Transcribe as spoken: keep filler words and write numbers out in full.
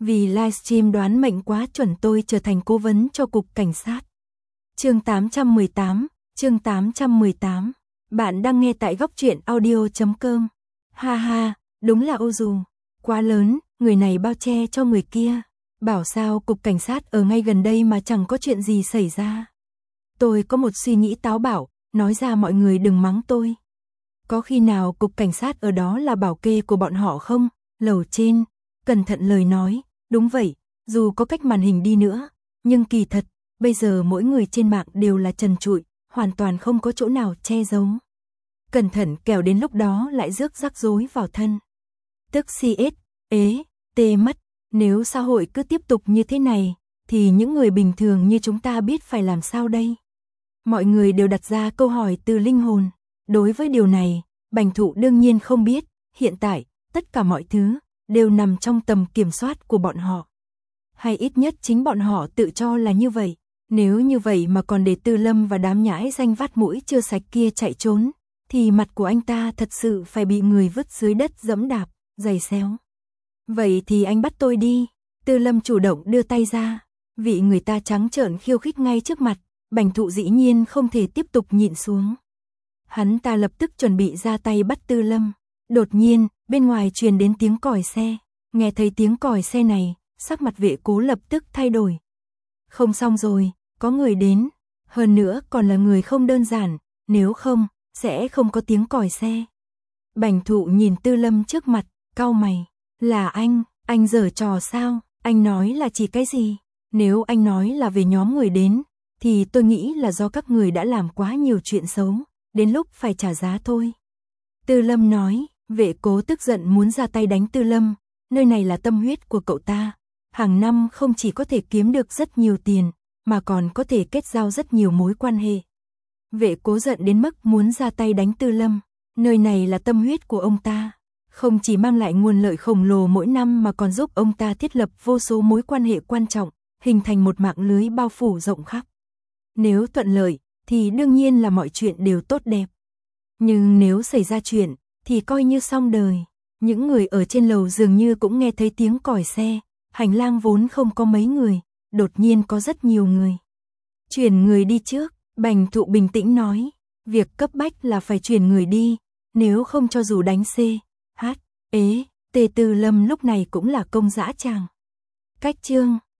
Vì livestream đoán mệnh quá chuẩn tôi trở thành cố vấn cho cục cảnh sát. Chương tám trăm mười tám, chương tám trăm mười tám. Bạn đang nghe tại góc truyện audio chấm com. Ha ha, đúng là ô dù. Quá lớn, người này bao che cho người kia. Bảo sao cục cảnh sát ở ngay gần đây mà chẳng có chuyện gì xảy ra. Tôi có một suy nghĩ táo bạo, nói ra mọi người đừng mắng tôi. Có khi nào cục cảnh sát ở đó là bảo kê của bọn họ không? Lầu trên, cẩn thận lời nói, đúng vậy, dù có cách màn hình đi nữa, nhưng kỳ thật, bây giờ mỗi người trên mạng đều là trần trụi, hoàn toàn không có chỗ nào che giấu. Cẩn thận kẻo đến lúc đó lại rước rắc rối vào thân. Tức xê ét, ế, tê mất, nếu xã hội cứ tiếp tục như thế này, thì những người bình thường như chúng ta biết phải làm sao đây? Mọi người đều đặt ra câu hỏi từ linh hồn. Đối với điều này, Bành Thụ đương nhiên không biết, hiện tại, tất cả mọi thứ đều nằm trong tầm kiểm soát của bọn họ. Hay ít nhất chính bọn họ tự cho là như vậy. Nếu như vậy mà còn để Tư Lâm và đám nhãi danh vắt mũi chưa sạch kia chạy trốn, thì mặt của anh ta thật sự phải bị người vứt dưới đất giẫm đạp, giày xéo. Vậy thì anh bắt tôi đi. Tư Lâm chủ động đưa tay ra, vị người ta trắng trợn khiêu khích ngay trước mặt, Bành Thụ dĩ nhiên không thể tiếp tục nhịn xuống. Hắn ta lập tức chuẩn bị ra tay bắt Tư Lâm. Đột nhiên, bên ngoài truyền đến tiếng còi xe. Nghe thấy tiếng còi xe này, sắc mặt Vệ Cố lập tức thay đổi. Không xong rồi, có người đến. Hơn nữa còn là người không đơn giản, nếu không, sẽ không có tiếng còi xe. Bành Thụ nhìn Tư Lâm trước mặt, cau mày. Là anh, anh giở trò sao? Anh nói là chỉ cái gì? Nếu anh nói là về nhóm người đến, thì tôi nghĩ là do các người đã làm quá nhiều chuyện xấu, đến lúc phải trả giá thôi. Tư Lâm nói, Vệ Cố tức giận muốn ra tay đánh Tư Lâm, nơi này là tâm huyết của cậu ta. Hàng năm không chỉ có thể kiếm được rất nhiều tiền, mà còn có thể kết giao rất nhiều mối quan hệ. Vệ Cố giận đến mức muốn ra tay đánh Tư Lâm, nơi này là tâm huyết của ông ta. Không chỉ mang lại nguồn lợi khổng lồ mỗi năm mà còn giúp ông ta thiết lập vô số mối quan hệ quan trọng, hình thành một mạng lưới bao phủ rộng khắp. Nếu thuận lợi, thì đương nhiên là mọi chuyện đều tốt đẹp. Nhưng nếu xảy ra chuyện, thì coi như xong đời. Những người ở trên lầu dường như cũng nghe thấy tiếng còi xe, hành lang vốn không có mấy người, đột nhiên có rất nhiều người. Chuyển người đi trước, Bành Thụ bình tĩnh nói, việc cấp bách là phải chuyển người đi, nếu không cho dù đánh C, H, ế, Tê Tư Lâm lúc này cũng là công dã tràng. Cách chương